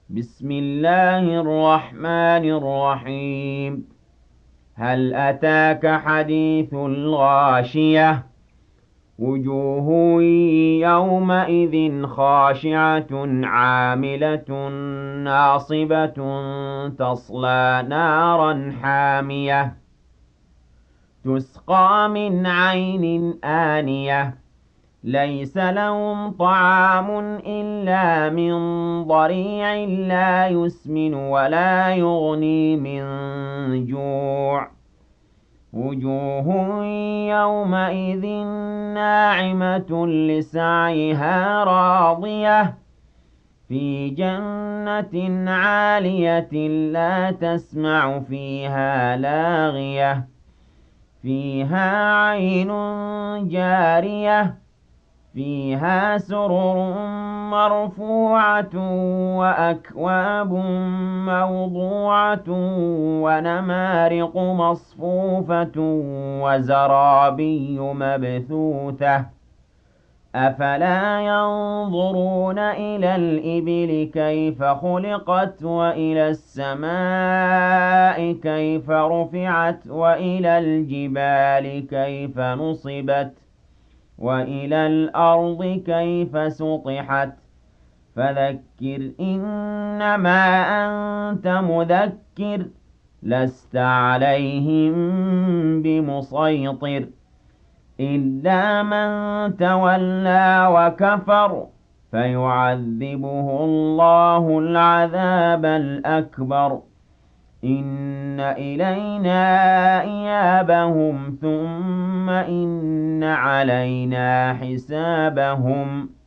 بسم الله الرحمن الرحيم. هل أتاك حديث الغاشية؟ وجوه يومئذ خاشعة عاملة ناصبة تصلى نارا حامية تسقى من عين آنية ليس لهم طعام إلا من ضريع لا يسمن ولا يغني من جوع وجوه يومئذ ناعمة لسعيها راضية في جنة عالية لا تسمع فيها لاغية فيها عين جارية فيها سرر مرفوعة وأكواب موضوعة ونمارق مصفوفة وزرابي مبثوثة أفلا ينظرون إلى الإبل كيف خلقت وإلى السماء كيف رفعت وإلى الجبال كيف نصبت وإلى الأرض كيف سطحت فذكر إنما أنت مذكر لست عليهم بمسيطر إلا من تولى وكفر فيعذبه الله العذاب الأكبر إن إلينا إيابهم ثم إن علينا حسابهم